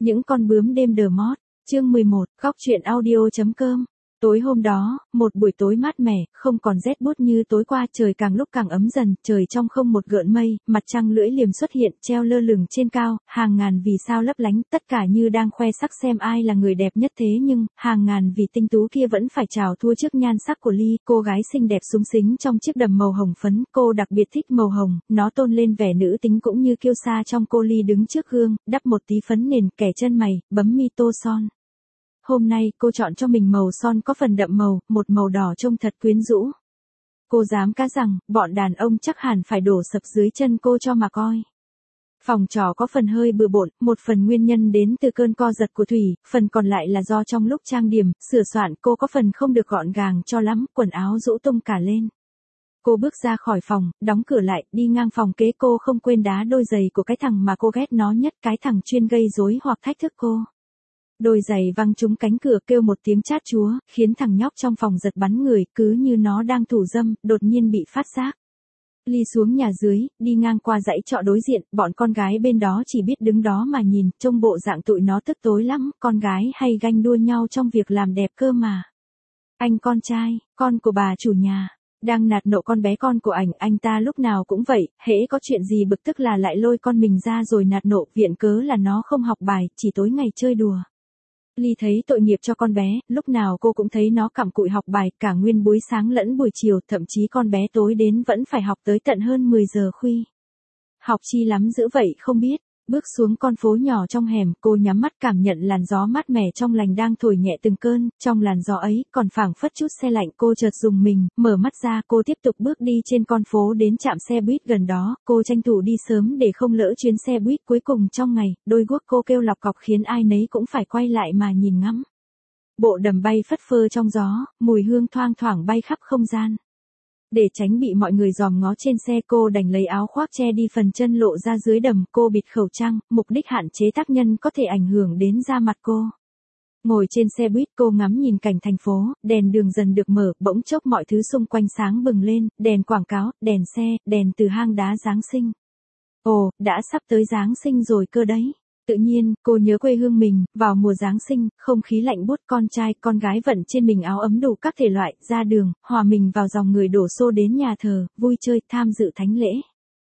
Những con bướm đêm đờ mót, chương 11, góc truyện audio.com. Tối hôm đó, một buổi tối mát mẻ, không còn rét buốt như tối qua, trời càng lúc càng ấm dần, trời trong không một gợn mây, mặt trăng lưỡi liềm xuất hiện, treo lơ lửng trên cao, hàng ngàn vì sao lấp lánh, tất cả như đang khoe sắc xem ai là người đẹp nhất thế nhưng, hàng ngàn vì tinh tú kia vẫn phải chào thua trước nhan sắc của Ly, cô gái xinh đẹp xúng xính trong chiếc đầm màu hồng phấn, cô đặc biệt thích màu hồng, nó tôn lên vẻ nữ tính cũng như kiêu sa trong cô Ly đứng trước gương, đắp một tí phấn nền, kẻ chân mày, bấm mi tô son. Hôm nay cô chọn cho mình màu son có phần đậm màu, một màu đỏ trông thật quyến rũ. Cô dám cá rằng, bọn đàn ông chắc hẳn phải đổ sập dưới chân cô cho mà coi. Phòng trọ có phần hơi bừa bộn, một phần nguyên nhân đến từ cơn co giật của Thủy, phần còn lại là do trong lúc trang điểm, sửa soạn cô có phần không được gọn gàng cho lắm, quần áo rũ tung cả lên. Cô bước ra khỏi phòng, đóng cửa lại, đi ngang phòng kế cô không quên đá đôi giày của cái thằng mà cô ghét nó nhất, cái thằng chuyên gây rối hoặc thách thức cô. Đôi giày văng trúng cánh cửa kêu một tiếng chát chúa, khiến thằng nhóc trong phòng giật bắn người, cứ như nó đang thủ dâm, đột nhiên bị phát giác. Ly xuống nhà dưới, đi ngang qua dãy trọ đối diện, bọn con gái bên đó chỉ biết đứng đó mà nhìn, trông bộ dạng tụi nó tức tối lắm, con gái hay ganh đua nhau trong việc làm đẹp cơ mà. Anh con trai, con của bà chủ nhà, đang nạt nộ con bé con của anh ta lúc nào cũng vậy, hễ có chuyện gì bực tức là lại lôi con mình ra rồi nạt nộ, viện cớ là nó không học bài, chỉ tối ngày chơi đùa. Ly thấy tội nghiệp cho con bé, lúc nào cô cũng thấy nó cặm cụi học bài, cả nguyên buổi sáng lẫn buổi chiều, thậm chí con bé tối đến vẫn phải học tới tận hơn 10 giờ khuya. Học chi lắm dữ vậy không biết. Bước xuống con phố nhỏ trong hẻm, cô nhắm mắt cảm nhận làn gió mát mẻ trong lành đang thổi nhẹ từng cơn, trong làn gió ấy, còn phảng phất chút se lạnh, cô chợt rùng mình, mở mắt ra, cô tiếp tục bước đi trên con phố đến trạm xe buýt gần đó, cô tranh thủ đi sớm để không lỡ chuyến xe buýt cuối cùng trong ngày, đôi guốc cô kêu lọc cọc khiến ai nấy cũng phải quay lại mà nhìn ngắm. Bộ đầm bay phất phơ trong gió, mùi hương thoang thoảng bay khắp không gian. Để tránh bị mọi người dòm ngó trên xe, cô đành lấy áo khoác che đi phần chân lộ ra dưới đầm, cô bịt khẩu trang, mục đích hạn chế tác nhân có thể ảnh hưởng đến da mặt cô. Ngồi trên xe buýt cô ngắm nhìn cảnh thành phố, đèn đường dần được mở, bỗng chốc mọi thứ xung quanh sáng bừng lên, đèn quảng cáo, đèn xe, đèn từ hang đá Giáng sinh. Ồ, đã sắp tới Giáng sinh rồi cơ đấy. Tự nhiên, cô nhớ quê hương mình, vào mùa Giáng sinh, không khí lạnh buốt, con trai, con gái vận trên mình áo ấm đủ các thể loại, ra đường, hòa mình vào dòng người đổ xô đến nhà thờ, vui chơi, tham dự thánh lễ.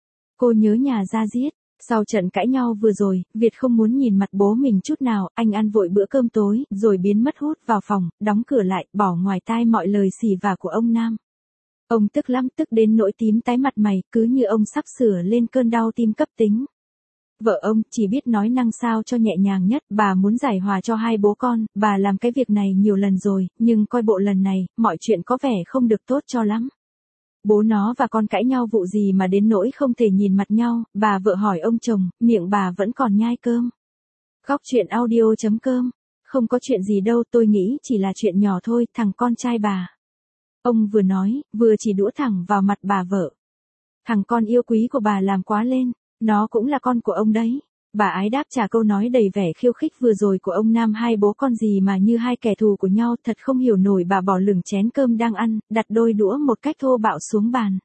Cô nhớ nhà Gia Diết. Sau trận cãi nhau vừa rồi, Việt không muốn nhìn mặt bố mình chút nào, anh ăn vội bữa cơm tối, rồi biến mất hút vào phòng, đóng cửa lại, bỏ ngoài tai mọi lời xì vả của ông Nam. Ông tức lắm, tức đến nỗi tím tái mặt mày, cứ như ông sắp sửa lên cơn đau tim cấp tính. Vợ ông chỉ biết nói năng sao cho nhẹ nhàng nhất, bà muốn giải hòa cho hai bố con, bà làm cái việc này nhiều lần rồi, nhưng coi bộ lần này, mọi chuyện có vẻ không được tốt cho lắm. Bố nó và con cãi nhau vụ gì mà đến nỗi không thể nhìn mặt nhau, bà vợ hỏi ông chồng, miệng bà vẫn còn nhai cơm. Góc truyện audio.com. Không có chuyện gì đâu, tôi nghĩ chỉ là chuyện nhỏ thôi, thằng con trai bà. Ông vừa nói, vừa chỉ đũa thẳng vào mặt bà vợ. Thằng con yêu quý của bà làm quá lên. Nó cũng là con của ông đấy. Bà ái đáp trả câu nói đầy vẻ khiêu khích vừa rồi của ông Nam, hai bố con gì mà như hai kẻ thù của nhau, thật không hiểu nổi. Bà bỏ lửng chén cơm đang ăn, đặt đôi đũa một cách thô bạo xuống bàn.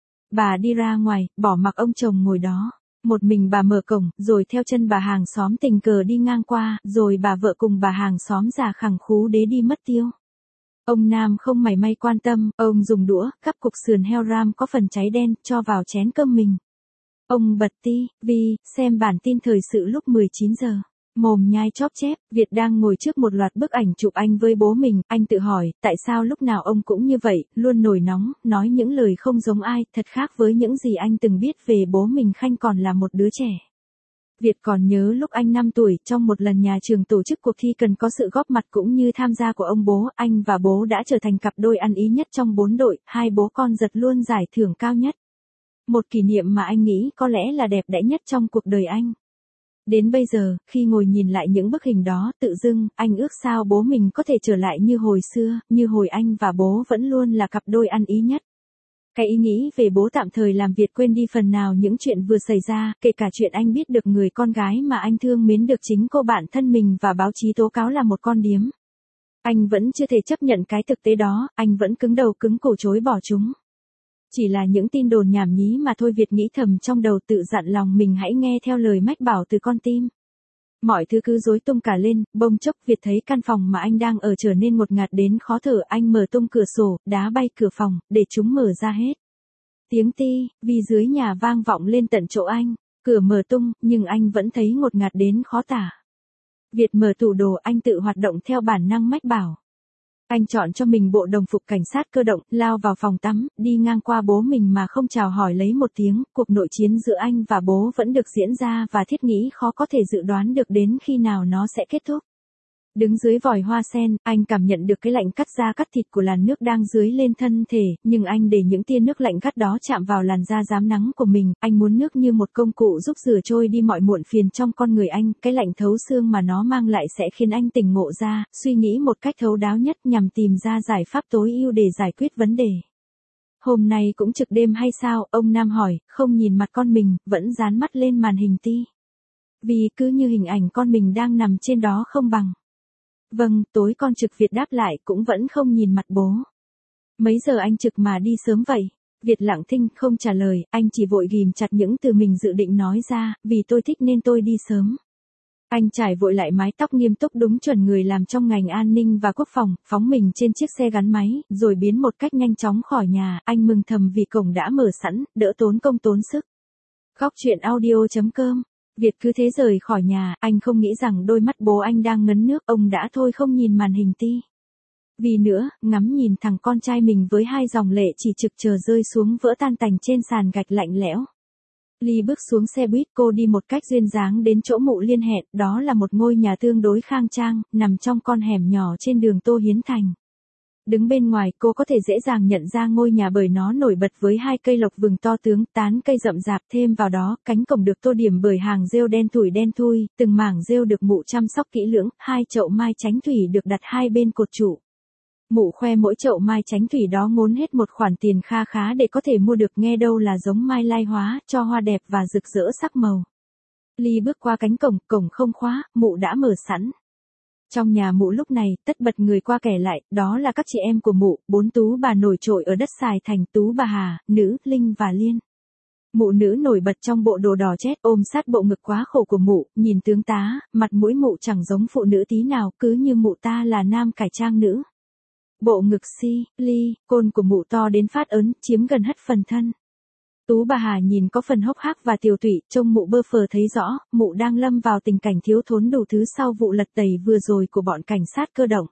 Bà đi ra ngoài, bỏ mặc ông chồng ngồi đó. Một mình bà mở cổng, rồi theo chân bà hàng xóm tình cờ đi ngang qua, rồi bà vợ cùng bà hàng xóm già khẳng khú đế đi mất tiêu. Ông Nam không mảy may quan tâm, ông dùng đũa, cắp cục sườn heo ram có phần cháy đen, cho vào chén cơm mình. Ông bật ti-vi, xem bản tin thời sự lúc 19 giờ. Mồm nhai chóp chép, Việt đang ngồi trước một loạt bức ảnh chụp anh với bố mình, anh tự hỏi, tại sao lúc nào ông cũng như vậy, luôn nổi nóng, nói những lời không giống ai, thật khác với những gì anh từng biết về bố mình Khanh còn là một đứa trẻ. Việt còn nhớ lúc anh 5 tuổi, trong một lần nhà trường tổ chức cuộc thi cần có sự góp mặt cũng như tham gia của ông bố, anh và bố đã trở thành cặp đôi ăn ý nhất trong 4 đội, hai bố con giật luôn giải thưởng cao nhất. Một kỷ niệm mà anh nghĩ có lẽ là đẹp đẽ nhất trong cuộc đời anh. Đến bây giờ, khi ngồi nhìn lại những bức hình đó, tự dưng, anh ước sao bố mình có thể trở lại như hồi xưa, như hồi anh và bố vẫn luôn là cặp đôi ăn ý nhất. Cái ý nghĩ về bố tạm thời làm Việt quên đi phần nào những chuyện vừa xảy ra, kể cả chuyện anh biết được người con gái mà anh thương mến được chính cô bạn thân mình và báo chí tố cáo là một con điếm. Anh vẫn chưa thể chấp nhận cái thực tế đó, anh vẫn cứng đầu cứng cổ chối bỏ chúng. Chỉ là những tin đồn nhảm nhí mà thôi, Việt nghĩ thầm trong đầu, tự dặn lòng mình hãy nghe theo lời mách bảo từ con tim. Mọi thứ cứ rối tung cả lên, bỗng chốc Việt thấy căn phòng mà anh đang ở trở nên ngột ngạt đến khó thở, anh mở tung cửa sổ, đá bay cửa phòng, để chúng mở ra hết. Tiếng ti, vì dưới nhà vang vọng lên tận chỗ anh, cửa mở tung, nhưng anh vẫn thấy ngột ngạt đến khó tả. Việt mở tủ đồ, anh tự hoạt động theo bản năng mách bảo. Anh chọn cho mình bộ đồng phục cảnh sát cơ động, lao vào phòng tắm, đi ngang qua bố mình mà không chào hỏi lấy một tiếng, cuộc nội chiến giữa anh và bố vẫn được diễn ra và Thiết nghĩ khó có thể dự đoán được đến khi nào nó sẽ kết thúc. Đứng dưới vòi hoa sen, anh cảm nhận được cái lạnh cắt da cắt thịt của làn nước đang dưới lên thân thể, nhưng anh để những tia nước lạnh cắt đó chạm vào làn da rám nắng của mình, anh muốn nước như một công cụ giúp rửa trôi đi mọi muộn phiền trong con người anh, cái lạnh thấu xương mà nó mang lại sẽ khiến anh tỉnh ngộ ra, suy nghĩ một cách thấu đáo nhất nhằm tìm ra giải pháp tối ưu để giải quyết vấn đề. Hôm nay cũng trực đêm hay sao, ông Nam hỏi, không nhìn mặt con mình, vẫn dán mắt lên màn hình ti. Vì cứ như hình ảnh con mình đang nằm trên đó không bằng. Vâng, tối con trực Việt đáp lại cũng vẫn không nhìn mặt bố. Mấy giờ anh trực mà đi sớm vậy? Việt lặng thinh không trả lời, anh chỉ vội ghim chặt những từ mình dự định nói ra, vì tôi thích nên tôi đi sớm. Anh trải vội lại mái tóc nghiêm túc đúng chuẩn người làm trong ngành an ninh và quốc phòng, phóng mình trên chiếc xe gắn máy, rồi biến một cách nhanh chóng khỏi nhà, anh mừng thầm vì cổng đã mở sẵn, đỡ tốn công tốn sức. Góc chuyện audio.com Việt cứ thế rời khỏi nhà, anh không nghĩ rằng đôi mắt bố anh đang ngấn nước, ông đã thôi không nhìn màn hình ti. Vì nữa, ngắm nhìn thằng con trai mình với hai dòng lệ chỉ trực chờ rơi xuống vỡ tan tành trên sàn gạch lạnh lẽo. Ly bước xuống xe buýt, cô đi một cách duyên dáng đến chỗ Mụ Liên hẹn, đó là một ngôi nhà tương đối khang trang, nằm trong con hẻm nhỏ trên đường Tô Hiến Thành. Đứng bên ngoài, cô có thể dễ dàng nhận ra ngôi nhà bởi nó nổi bật với hai cây lộc vừng to tướng, tán cây rậm rạp, thêm vào đó, cánh cổng được tô điểm bởi hàng rêu đen thui, từng mảng rêu được Mụ chăm sóc kỹ lưỡng, hai chậu mai chánh thủy được đặt hai bên cột trụ. Mụ khoe mỗi chậu mai chánh thủy đó ngốn hết một khoản tiền kha khá để có thể mua được, nghe đâu là giống mai lai hóa, cho hoa đẹp và rực rỡ sắc màu. Ly bước qua cánh cổng, cổng không khóa, Mụ đã mở sẵn. Trong nhà Mụ lúc này, tất bật người qua kẻ lại, đó là các chị em của Mụ, 4 tú bà nổi trội ở đất Sài Thành, Tú bà Hà, Nữ, Linh và Liên. Mụ Nữ nổi bật trong bộ đồ đỏ chét ôm sát bộ ngực quá khổ của Mụ, nhìn tướng tá, mặt mũi Mụ chẳng giống phụ nữ tí nào, cứ như Mụ ta là nam cải trang nữ. Bộ ngực ly, côn của Mụ to đến phát ớn, chiếm gần hết phần thân. Tú bà Hà nhìn có phần hốc hác và tiều tụy, trông Mụ bơ phờ thấy rõ, Mụ đang lâm vào tình cảnh thiếu thốn đủ thứ sau vụ lật tẩy vừa rồi của bọn cảnh sát cơ động.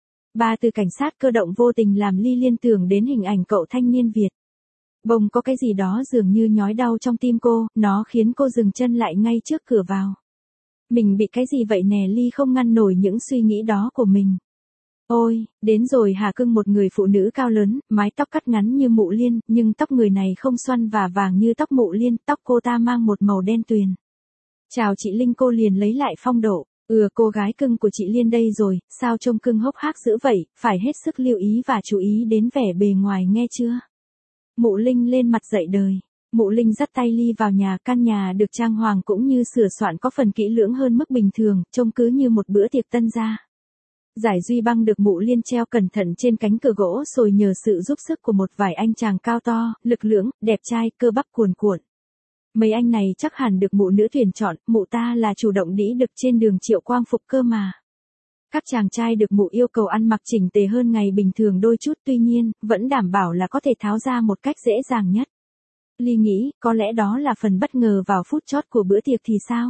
Ba từ cảnh sát cơ động vô tình làm Ly liên tưởng đến hình ảnh cậu thanh niên Việt. Bỗng có cái gì đó dường như nhói đau trong tim cô, nó khiến cô dừng chân lại ngay trước cửa vào. Mình bị cái gì vậy nè? Ly không ngăn nổi những suy nghĩ đó của mình. Ôi, đến rồi hả cưng, một người phụ nữ cao lớn, mái tóc cắt ngắn như Mụ Liên, nhưng tóc người này không xoăn và vàng như tóc Mụ Liên, tóc cô ta mang một màu đen tuyền. Chào chị Linh, cô liền lấy lại phong độ. Cô gái cưng của chị Liên đây rồi, sao trông cưng hốc hác dữ vậy, phải hết sức lưu ý và chú ý đến vẻ bề ngoài nghe chưa. Mụ Linh lên mặt dậy đời. Mụ Linh dắt tay Ly vào nhà, căn nhà được trang hoàng cũng như sửa soạn có phần kỹ lưỡng hơn mức bình thường, trông cứ như một bữa tiệc tân gia. Giải duy băng được Mụ Liên treo cẩn thận trên cánh cửa gỗ rồi nhờ sự giúp sức của một vài anh chàng cao to, lực lưỡng, đẹp trai, cơ bắp cuồn cuộn. Mấy anh này chắc hẳn được Mụ Nữ tuyển chọn, Mụ ta là chủ động đĩ đực trên đường Triệu Quang Phục cơ mà. Các chàng trai được Mụ yêu cầu ăn mặc chỉnh tề hơn ngày bình thường đôi chút, tuy nhiên, vẫn đảm bảo là có thể tháo ra một cách dễ dàng nhất. Ly nghĩ, có lẽ đó là phần bất ngờ vào phút chót của bữa tiệc thì sao?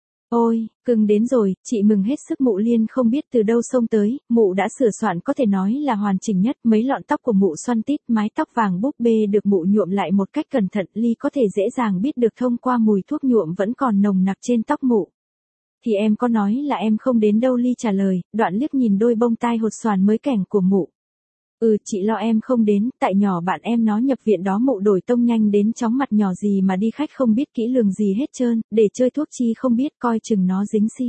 Ôi, cưng đến rồi, chị mừng hết sức. Mụ Liên không biết từ đâu xông tới, Mụ đã sửa soạn có thể nói là hoàn chỉnh nhất, mấy lọn tóc của Mụ xoăn tít, mái tóc vàng búp bê được Mụ nhuộm lại một cách cẩn thận, Ly có thể dễ dàng biết được thông qua mùi thuốc nhuộm vẫn còn nồng nặc trên tóc Mụ. Thì em có nói là em không đến đâu? Ly trả lời, đoạn liếc nhìn đôi bông tai hột xoàn mới kẻng của Mụ. Chị lo em không đến, tại nhỏ bạn em nó nhập viện đó. Mụ đổi tông nhanh đến chóng mặt, nhỏ gì mà đi khách không biết kỹ lường gì hết trơn, để chơi thuốc chi không biết, coi chừng nó dính si.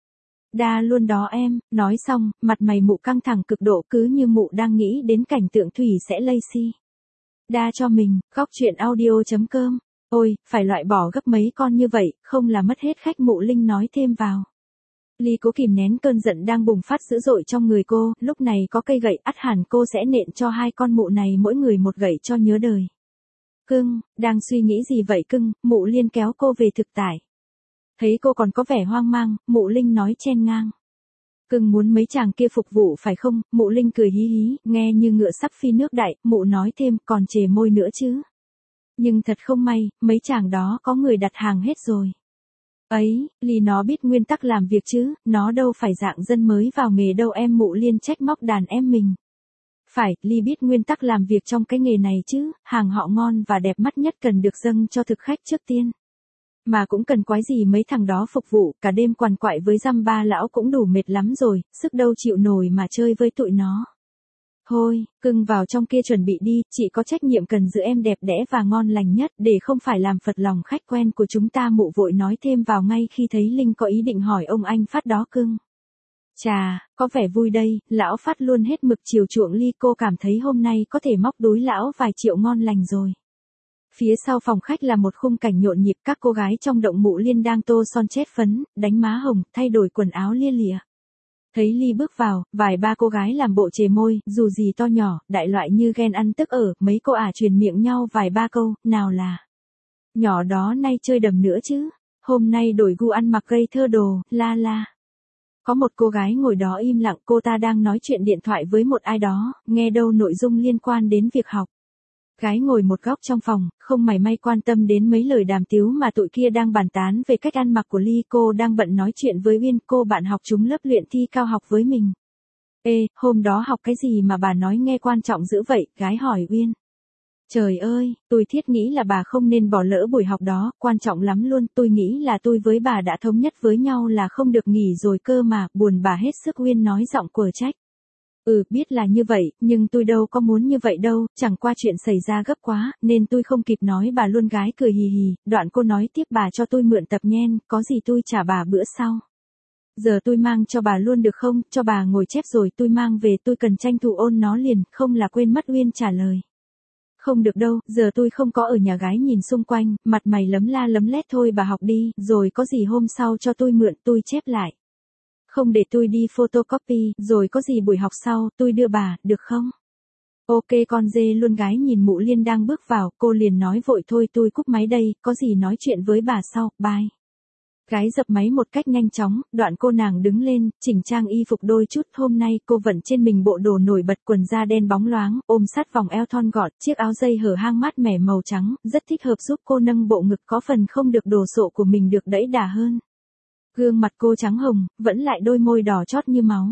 Đa luôn đó em. Nói xong, mặt mày Mụ căng thẳng cực độ, cứ như Mụ đang nghĩ đến cảnh tượng Thủy sẽ lây si. Đa cho mình. Góc chuyện audio.com Ôi, phải loại bỏ gấp mấy con như vậy, không là mất hết khách. Mụ Linh nói thêm vào. Ly cố kìm nén cơn giận đang bùng phát dữ dội trong người cô, lúc này có cây gậy, ắt hẳn cô sẽ nện cho hai con Mụ này mỗi người một gậy cho nhớ đời. Cưng, đang suy nghĩ gì vậy cưng? Mụ Liên kéo cô về thực tại. Thấy cô còn có vẻ hoang mang, Mụ Linh nói chen ngang. Cưng muốn mấy chàng kia phục vụ phải không? Mụ Linh cười hí hí, nghe như ngựa sắp phi nước đại, mụ nói thêm còn chề môi nữa chứ. Nhưng thật không may, mấy chàng đó có người đặt hàng hết rồi. Ấy, Ly nó biết nguyên tắc làm việc chứ, nó đâu phải dạng dân mới vào nghề đâu em. Mụ Liên trách móc đàn em mình. Phải, Ly biết nguyên tắc làm việc trong cái nghề này chứ, hàng họ ngon và đẹp mắt nhất cần được dâng cho thực khách trước tiên. Mà cũng cần quái gì mấy thằng đó phục vụ, cả đêm quằn quại với dăm ba lão cũng đủ mệt lắm rồi, sức đâu chịu nổi mà chơi với tụi nó. Thôi, cưng vào trong kia chuẩn bị đi, chị có trách nhiệm cần giữ em đẹp đẽ và ngon lành nhất để không phải làm phật lòng khách quen của chúng ta. Mụ vội nói thêm vào ngay khi thấy Linh có ý định hỏi ông anh Phát đó cưng. Chà, có vẻ vui đây, lão Phát luôn hết mực chiều chuộng Ly, cô cảm thấy hôm nay có thể móc túi lão vài triệu ngon lành rồi. Phía sau phòng khách là một khung cảnh nhộn nhịp, các cô gái trong động Mụ Liên đang tô son chét phấn, đánh má hồng, thay đổi quần áo lia lịa. Thấy Ly bước vào, vài ba cô gái làm bộ chề môi, dù gì to nhỏ, đại loại như ghen ăn tức ở, mấy cô ả truyền miệng nhau vài ba câu, nào là nhỏ đó nay chơi đầm nữa chứ, hôm nay đổi gu ăn mặc gây thơ đồ, la la. Có một cô gái ngồi đó im lặng, cô ta đang nói chuyện điện thoại với một ai đó, nghe đâu nội dung liên quan đến việc học. Gái ngồi một góc trong phòng, không mảy may quan tâm đến mấy lời đàm tiếu mà tụi kia đang bàn tán về cách ăn mặc của Ly. Cô đang bận nói chuyện với Uyên, cô bạn học chung lớp luyện thi cao học với mình. Ê, hôm đó học cái gì mà bà nói nghe quan trọng dữ vậy? Gái hỏi Uyên. Trời ơi, tôi thiết nghĩ là bà không nên bỏ lỡ buổi học đó, quan trọng lắm luôn. Tôi nghĩ là tôi với bà đã thống nhất với nhau là không được nghỉ rồi cơ mà, buồn bà hết sức. Uyên nói giọng quở trách. Biết là như vậy, nhưng tôi đâu có muốn như vậy đâu, chẳng qua chuyện xảy ra gấp quá, nên tôi không kịp nói bà luôn. Gái cười hì hì, đoạn cô nói tiếp bà cho tôi mượn tập nhen, có gì tôi trả bà bữa sau. Giờ tôi mang cho bà luôn được không, cho bà ngồi chép rồi tôi mang về, tôi cần tranh thủ ôn nó liền, không là quên mất. Uyên trả lời. Không được đâu, giờ tôi không có ở nhà. Gái nhìn xung quanh, mặt mày lấm la lấm lét. Thôi bà học đi, rồi có gì hôm sau cho tôi mượn, tôi chép lại. Không để tôi đi photocopy, rồi có gì buổi học sau, tôi đưa bà, được không? Ok con dê luôn. Gái nhìn Mụ Liên đang bước vào, cô liền nói vội thôi tôi cúp máy đây, có gì nói chuyện với bà sau, bye. Gái dập máy một cách nhanh chóng, đoạn cô nàng đứng lên, chỉnh trang y phục đôi chút. Hôm nay cô vận trên mình bộ đồ nổi bật, quần da đen bóng loáng, ôm sát vòng eo thon gọn, chiếc áo dây hở hang mát mẻ màu trắng, rất thích hợp giúp cô nâng bộ ngực có phần không được đồ sộ của mình được đẫy đà hơn. Gương mặt cô trắng hồng, vẫn lại đôi môi đỏ chót như máu.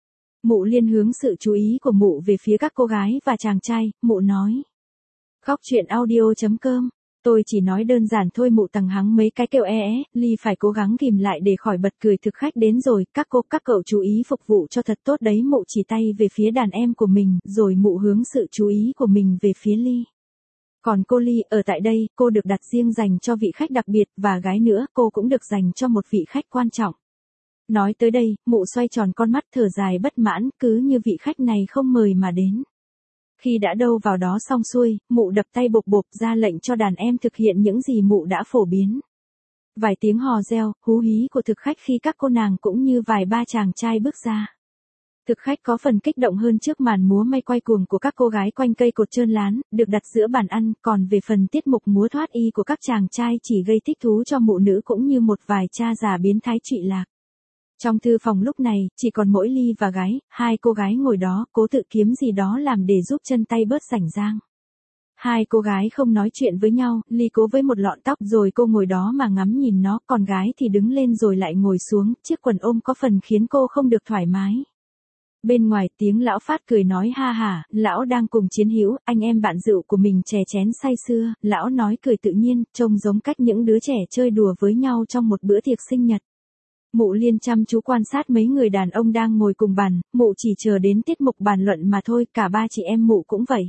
Mụ Liên hướng sự chú ý của mụ về phía các cô gái và chàng trai, mụ nói. Góc truyện audio.com, tôi chỉ nói đơn giản thôi. Mụ tằng hắng mấy cái kêu Ly phải cố gắng kìm lại để khỏi bật cười. Thực khách đến rồi, các cậu chú ý phục vụ cho thật tốt đấy. Mụ chỉ tay về phía đàn em của mình, rồi mụ hướng sự chú ý của mình về phía Ly. Còn cô Ly, ở tại đây, cô được đặt riêng dành cho vị khách đặc biệt, và gái nữa, cô cũng được dành cho một vị khách quan trọng. Nói tới đây, mụ xoay tròn con mắt thở dài bất mãn, cứ như vị khách này không mời mà đến. Khi đã đâu vào đó xong xuôi, mụ đập tay bộp bộp ra lệnh cho đàn em thực hiện những gì mụ đã phổ biến. Vài tiếng hò reo, hú hí của thực khách khi các cô nàng cũng như vài ba chàng trai bước ra. Thực khách có phần kích động hơn trước màn múa may quay cuồng của các cô gái quanh cây cột trơn lán, được đặt giữa bàn ăn, còn về phần tiết mục múa thoát y của các chàng trai chỉ gây thích thú cho mụ nữ cũng như một vài cha già biến thái trụy lạc. Trong thư phòng lúc này, chỉ còn mỗi Ly và gái, hai cô gái ngồi đó, cố tự kiếm gì đó làm để giúp chân tay bớt rảnh rang. Hai cô gái không nói chuyện với nhau, Ly cố với một lọn tóc rồi cô ngồi đó mà ngắm nhìn nó, còn gái thì đứng lên rồi lại ngồi xuống, chiếc quần ôm có phần khiến cô không được thoải mái. Bên ngoài tiếng lão Phát cười nói ha hả, lão đang cùng chiến hữu, anh em bạn rượu của mình chè chén say sưa, lão nói cười tự nhiên, trông giống cách những đứa trẻ chơi đùa với nhau trong một bữa tiệc sinh nhật. Mụ Liên chăm chú quan sát mấy người đàn ông đang ngồi cùng bàn, mụ chỉ chờ đến tiết mục bàn luận mà thôi, cả ba chị em mụ cũng vậy.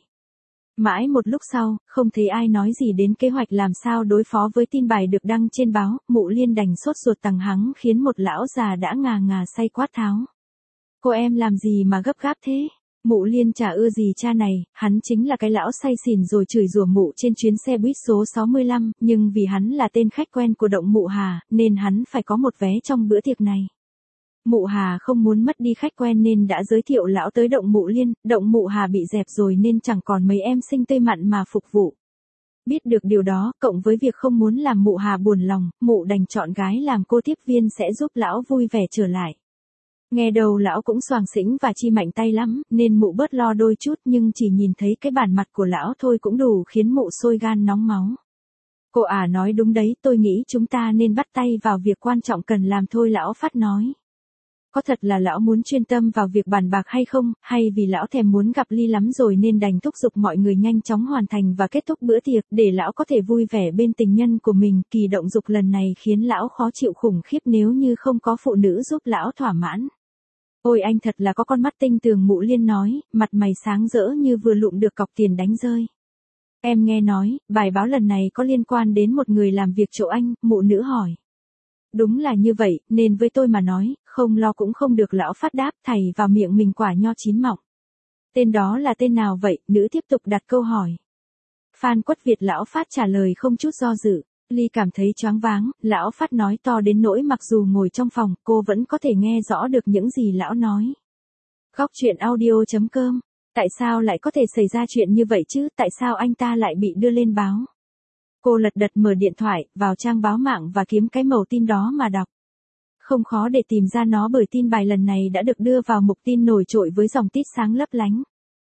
Mãi một lúc sau, không thấy ai nói gì đến kế hoạch làm sao đối phó với tin bài được đăng trên báo, Mụ Liên đành sốt ruột tằng hắng khiến một lão già đã ngà ngà say quát tháo. Cô em làm gì mà gấp gáp thế? Mụ Liên chả ưa gì cha này, hắn chính là cái lão say xỉn rồi chửi rủa mụ trên chuyến xe buýt số 65, nhưng vì hắn là tên khách quen của động Mụ Hà, nên hắn phải có một vé trong bữa tiệc này. Mụ Hà không muốn mất đi khách quen nên đã giới thiệu lão tới động Mụ Liên, động Mụ Hà bị dẹp rồi nên chẳng còn mấy em xinh tươi mặn mà phục vụ. Biết được điều đó, cộng với việc không muốn làm mụ Hà buồn lòng, mụ đành chọn gái làm cô tiếp viên sẽ giúp lão vui vẻ trở lại. Nghe đầu lão cũng xoàng xĩnh và chi mạnh tay lắm, nên mụ bớt lo đôi chút, nhưng chỉ nhìn thấy cái bản mặt của lão thôi cũng đủ khiến mụ sôi gan nóng máu. Cô nói đúng đấy, tôi nghĩ chúng ta nên bắt tay vào việc quan trọng cần làm thôi, lão Phát nói. Có thật là lão muốn chuyên tâm vào việc bàn bạc hay không, hay vì lão thèm muốn gặp Ly lắm rồi nên đành thúc giục mọi người nhanh chóng hoàn thành và kết thúc bữa tiệc để lão có thể vui vẻ bên tình nhân của mình. Kỳ động dục lần này khiến lão khó chịu khủng khiếp nếu như không có phụ nữ giúp lão thỏa mãn. Ôi anh thật là có con mắt tinh tường, mụ Liên nói, mặt mày sáng rỡ như vừa lụm được cọc tiền đánh rơi. Em nghe nói, bài báo lần này có liên quan đến một người làm việc chỗ anh, mụ nữ hỏi. Đúng là như vậy, nên với tôi mà nói, không lo cũng không được, lão Phát đáp, thảy vào miệng mình quả nho chín mọng. Tên đó là tên nào vậy? Nữ tiếp tục đặt câu hỏi. Phan Quất Việt, lão Phát trả lời không chút do dự. Ly cảm thấy choáng váng, lão Phát nói to đến nỗi mặc dù ngồi trong phòng, cô vẫn có thể nghe rõ được những gì lão nói. Góc truyện audio.com. Tại sao lại có thể xảy ra chuyện như vậy chứ? Tại sao anh ta lại bị đưa lên báo? Cô lật đật mở điện thoại, vào trang báo mạng và kiếm cái mẩu tin đó mà đọc. Không khó để tìm ra nó bởi tin bài lần này đã được đưa vào mục tin nổi trội với dòng tít sáng lấp lánh.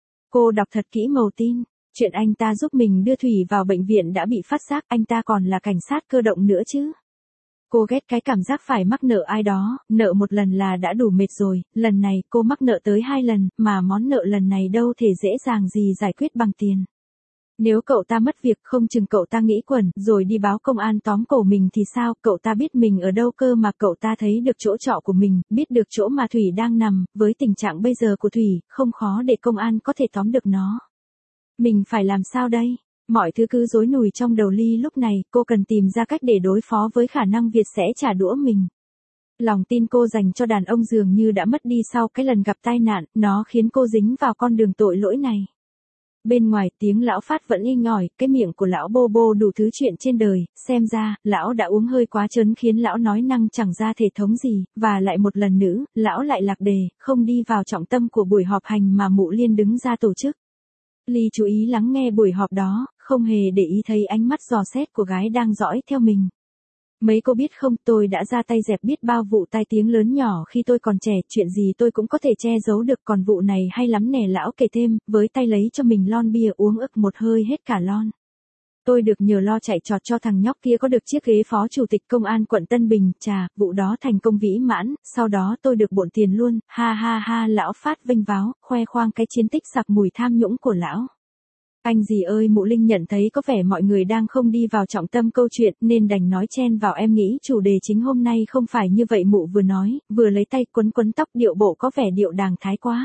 Cô đọc thật kỹ mẩu tin. Chuyện anh ta giúp mình đưa Thủy vào bệnh viện đã bị phát giác, anh ta còn là cảnh sát cơ động nữa chứ. Cô ghét cái cảm giác phải mắc nợ ai đó, nợ một lần là đã đủ mệt rồi, lần này cô mắc nợ tới 2 lần, mà món nợ lần này đâu thể dễ dàng gì giải quyết bằng tiền. Nếu cậu ta mất việc không chừng cậu ta nghĩ quẩn rồi đi báo công an tóm cổ mình thì sao, cậu ta biết mình ở đâu cơ mà, cậu ta thấy được chỗ trọ của mình, biết được chỗ mà Thủy đang nằm, với tình trạng bây giờ của Thủy, không khó để công an có thể tóm được nó. Mình phải làm sao đây? Mọi thứ cứ rối nùi trong đầu Ly lúc này, cô cần tìm ra cách để đối phó với khả năng Việt sẽ trả đũa mình. Lòng tin cô dành cho đàn ông dường như đã mất đi sau cái lần gặp tai nạn, nó khiến cô dính vào con đường tội lỗi này. Bên ngoài tiếng lão Phát vẫn inh ỏi, cái miệng của lão bô bô đủ thứ chuyện trên đời, xem ra, lão đã uống hơi quá chấn khiến lão nói năng chẳng ra thể thống gì, và lại một lần nữa, lão lại lạc đề, không đi vào trọng tâm của buổi họp hành mà mụ Liên đứng ra tổ chức. Ly chú ý lắng nghe buổi họp đó, không hề để ý thấy ánh mắt dò xét của gái đang dõi theo mình. Mấy cô biết không, tôi đã ra tay dẹp biết bao vụ tai tiếng lớn nhỏ khi tôi còn trẻ, chuyện gì tôi cũng có thể che giấu được, còn vụ này hay lắm nè, lão kể thêm, với tay lấy cho mình lon bia uống ực một hơi hết cả lon. Tôi được nhờ lo chạy trọt cho thằng nhóc kia có được chiếc ghế phó chủ tịch công an quận Tân Bình, chà, vụ đó thành công vĩ mãn, sau đó tôi được bộn tiền luôn, ha ha ha, lão Phát vênh váo, khoe khoang cái chiến tích sặc mùi tham nhũng của lão. Anh gì ơi, mụ Linh nhận thấy có vẻ mọi người đang không đi vào trọng tâm câu chuyện nên đành nói chen vào, em nghĩ chủ đề chính hôm nay không phải như vậy, mụ vừa nói, vừa lấy tay quấn quấn tóc, điệu bộ có vẻ điệu đàng thái quá.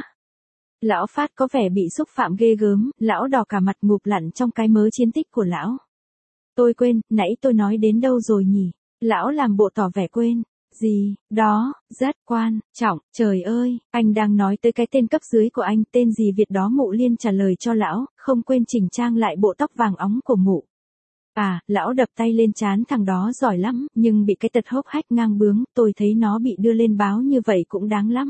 Lão Phát có vẻ bị xúc phạm ghê gớm, lão đỏ cả mặt ngụp lặn trong cái mớ chiến tích của lão. Tôi quên, nãy tôi nói đến đâu rồi nhỉ? Lão làm bộ tỏ vẻ quên. Gì, đó, rất quan trọng, trời ơi, anh đang nói tới cái tên cấp dưới của anh, tên gì Việt đó, mụ Liên trả lời cho lão, không quên chỉnh trang lại bộ tóc vàng óng của mụ. À, lão đập tay lên trán, thằng đó giỏi lắm, nhưng bị cái tật hốc hách ngang bướng, tôi thấy nó bị đưa lên báo như vậy cũng đáng lắm.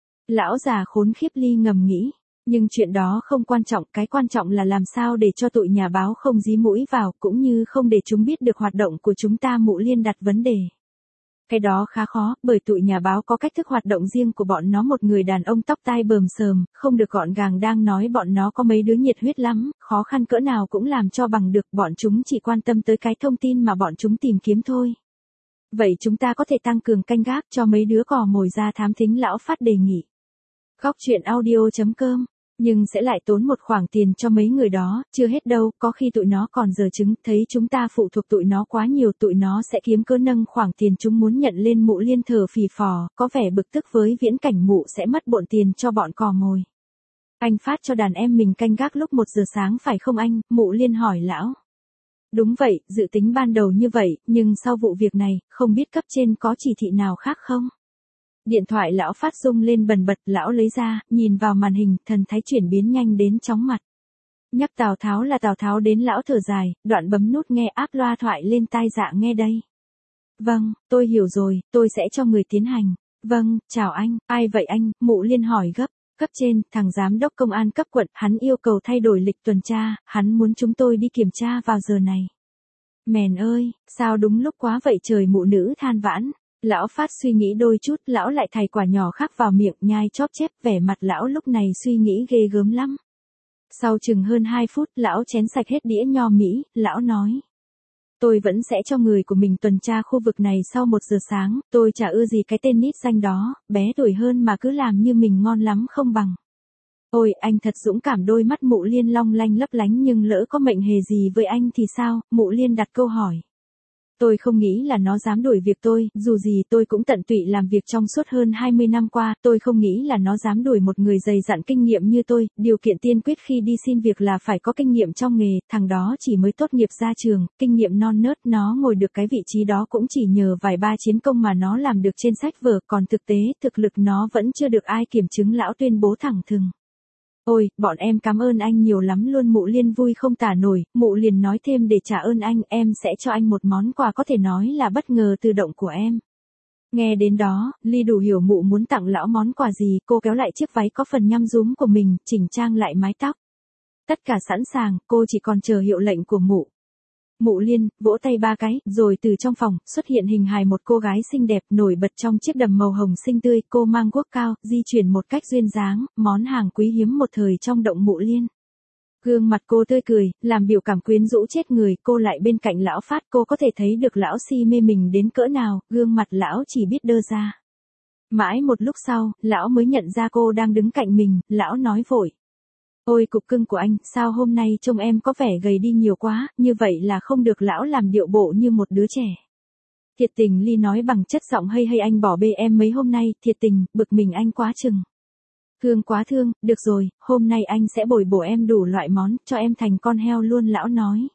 Lão già khốn khiếp, Ly ngầm nghĩ. Nhưng chuyện đó không quan trọng, cái quan trọng là làm sao để cho tụi nhà báo không dí mũi vào, cũng như không để chúng biết được hoạt động của chúng ta, mụ Liên đặt vấn đề. Cái đó khá khó, bởi tụi nhà báo có cách thức hoạt động riêng của bọn nó. Một người đàn ông tóc tai bờm sờm, không được gọn gàng đang nói bọn nó có mấy đứa nhiệt huyết lắm, khó khăn cỡ nào cũng làm cho bằng được, bọn chúng chỉ quan tâm tới cái thông tin mà bọn chúng tìm kiếm thôi. Vậy chúng ta có thể tăng cường canh gác cho mấy đứa cò mồi ra thám thính, lão Phát đề nghị. Góc truyện audio.com. Nhưng sẽ lại tốn một khoản tiền cho mấy người đó, chưa hết đâu, có khi tụi nó còn dở chứng, thấy chúng ta phụ thuộc tụi nó quá nhiều, tụi nó sẽ kiếm cớ nâng khoản tiền chúng muốn nhận lên, mụ Liên thở phì phò, có vẻ bực tức với viễn cảnh mụ sẽ mất bộn tiền cho bọn cò mồi. Anh Phát cho đàn em mình canh gác lúc 1 giờ sáng phải không anh? Mụ Liên hỏi lão. Đúng vậy, dự tính ban đầu như vậy, nhưng sau vụ việc này, không biết cấp trên có chỉ thị nào khác không? Điện thoại lão Phát rung lên bần bật, lão lấy ra, nhìn vào màn hình, thần thái chuyển biến nhanh đến chóng mặt. Nhắc Tào Tháo là Tào Tháo đến, lão thở dài, đoạn bấm nút nghe áp loa thoại lên tai, dạ nghe đây. Vâng, tôi hiểu rồi, tôi sẽ cho người tiến hành. Vâng, chào anh, ai vậy anh? Mụ Liên hỏi gấp. Cấp trên, thằng giám đốc công an cấp quận, hắn yêu cầu thay đổi lịch tuần tra, hắn muốn chúng tôi đi kiểm tra vào giờ này. Mèn ơi, sao đúng lúc quá vậy trời, mụ nữ than vãn. Lão Phát suy nghĩ đôi chút, lão lại thày quả nhỏ khác vào miệng nhai chóp chép, vẻ mặt lão lúc này suy nghĩ ghê gớm lắm. Sau chừng hơn 2 phút, lão chén sạch hết đĩa nho Mỹ, lão nói. Tôi vẫn sẽ cho người của mình tuần tra khu vực này sau 1 giờ sáng, tôi chả ưa gì cái tên nít danh đó, bé tuổi hơn mà cứ làm như mình ngon lắm không bằng. Ôi, anh thật dũng cảm. Đôi mắt Mụ Liên long lanh lấp lánh, nhưng lỡ có mệnh hề gì với anh thì sao? Mụ Liên đặt câu hỏi. Tôi không nghĩ là nó dám đuổi việc tôi, dù gì tôi cũng tận tụy làm việc trong suốt hơn 20 năm qua, tôi không nghĩ là nó dám đuổi một người dày dặn kinh nghiệm như tôi, điều kiện tiên quyết khi đi xin việc là phải có kinh nghiệm trong nghề, thằng đó chỉ mới tốt nghiệp ra trường, kinh nghiệm non nớt, nó ngồi được cái vị trí đó cũng chỉ nhờ vài ba chiến công mà nó làm được trên sách vở, còn thực tế, thực lực nó vẫn chưa được ai kiểm chứng, lão tuyên bố thẳng thừng. Ôi, bọn em cảm ơn anh nhiều lắm luôn. Mụ Liên vui không tả nổi, Mụ liền nói thêm để trả ơn anh, em sẽ cho anh một món quà có thể nói là bất ngờ tự động của em. Nghe đến đó, Ly đủ hiểu Mụ muốn tặng lão món quà gì, cô kéo lại chiếc váy có phần nhăm rúm của mình, chỉnh trang lại mái tóc. Tất cả sẵn sàng, cô chỉ còn chờ hiệu lệnh của Mụ. Mụ Liên, vỗ tay 3 cái, rồi từ trong phòng, xuất hiện hình hài một cô gái xinh đẹp, nổi bật trong chiếc đầm màu hồng xinh tươi, cô mang guốc cao, di chuyển một cách duyên dáng, món hàng quý hiếm một thời trong động Mụ Liên. Gương mặt cô tươi cười, làm biểu cảm quyến rũ chết người, cô lại bên cạnh lão Phát, cô có thể thấy được lão si mê mình đến cỡ nào, gương mặt lão chỉ biết đơ ra. Mãi một lúc sau, lão mới nhận ra cô đang đứng cạnh mình, lão nói vội. Ôi cục cưng của anh, sao hôm nay trông em có vẻ gầy đi nhiều quá, như vậy là không được. Lão làm điệu bộ như một đứa trẻ. Thiệt tình, Ly nói bằng chất giọng hay hay, anh bỏ bê em mấy hôm nay, thiệt tình, bực mình anh quá chừng. Thương quá thương, được rồi, hôm nay anh sẽ bồi bổ em đủ loại món, cho em thành con heo luôn. Lão nói.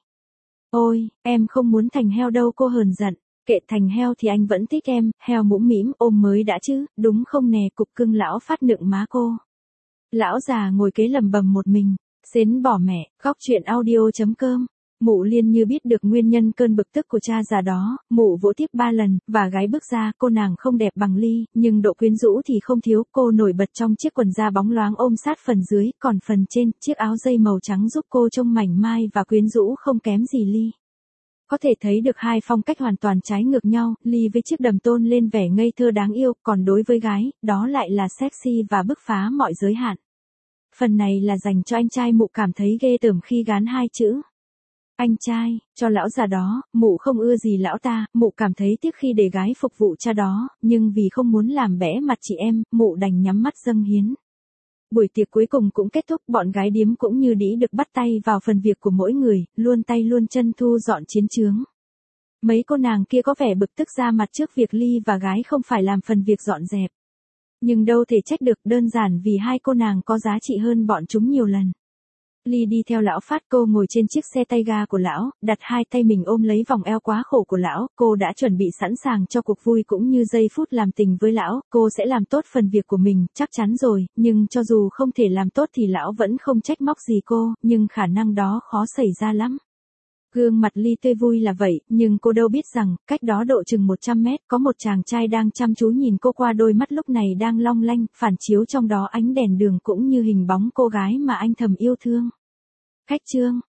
Ôi, em không muốn thành heo đâu, cô hờn giận. Kệ, thành heo thì anh vẫn thích em, heo mũm mĩm ôm mới đã chứ, đúng không nè cục cưng. Lão Phát nựng má cô. Lão già ngồi kế lầm bầm một mình, xến bỏ mẹ, khóc chuyện audio.com. Mụ Liên như biết được nguyên nhân cơn bực tức của cha già đó, Mụ vỗ tiếp 3 lần, và gái bước ra. Cô nàng không đẹp bằng Ly, nhưng độ quyến rũ thì không thiếu. Cô nổi bật trong chiếc quần da bóng loáng ôm sát phần dưới, còn phần trên, chiếc áo dây màu trắng giúp cô trông mảnh mai và quyến rũ không kém gì Ly. Có thể thấy được hai phong cách hoàn toàn trái ngược nhau, Ly với chiếc đầm tôn lên vẻ ngây thơ đáng yêu, còn đối với gái, đó lại là sexy và bứt phá mọi giới hạn. Phần này là dành cho anh trai. Mụ cảm thấy ghê tởm khi gán 2 chữ anh trai cho lão già đó. Mụ không ưa gì lão ta, Mụ cảm thấy tiếc khi để gái phục vụ cha đó, nhưng vì không muốn làm bẽ mặt chị em, Mụ đành nhắm mắt dâng hiến. Buổi tiệc cuối cùng cũng kết thúc, bọn gái điếm cũng như đĩ được bắt tay vào phần việc của mỗi người, luôn tay luôn chân thu dọn chiến chướng. Mấy cô nàng kia có vẻ bực tức ra mặt trước việc Ly và gái không phải làm phần việc dọn dẹp. Nhưng đâu thể trách được, đơn giản vì hai cô nàng có giá trị hơn bọn chúng nhiều lần. Ly đi theo lão Phát, cô ngồi trên chiếc xe tay ga của lão, đặt 2 tay mình ôm lấy vòng eo quá khổ của lão, cô đã chuẩn bị sẵn sàng cho cuộc vui cũng như giây phút làm tình với lão, cô sẽ làm tốt phần việc của mình, chắc chắn rồi, nhưng cho dù không thể làm tốt thì lão vẫn không trách móc gì cô, nhưng khả năng đó khó xảy ra lắm. Gương mặt Ly tươi vui là vậy, nhưng cô đâu biết rằng, cách đó độ chừng 100 mét, có một chàng trai đang chăm chú nhìn cô qua đôi mắt lúc này đang long lanh, phản chiếu trong đó ánh đèn đường cũng như hình bóng cô gái mà anh thầm yêu thương. Khách trương.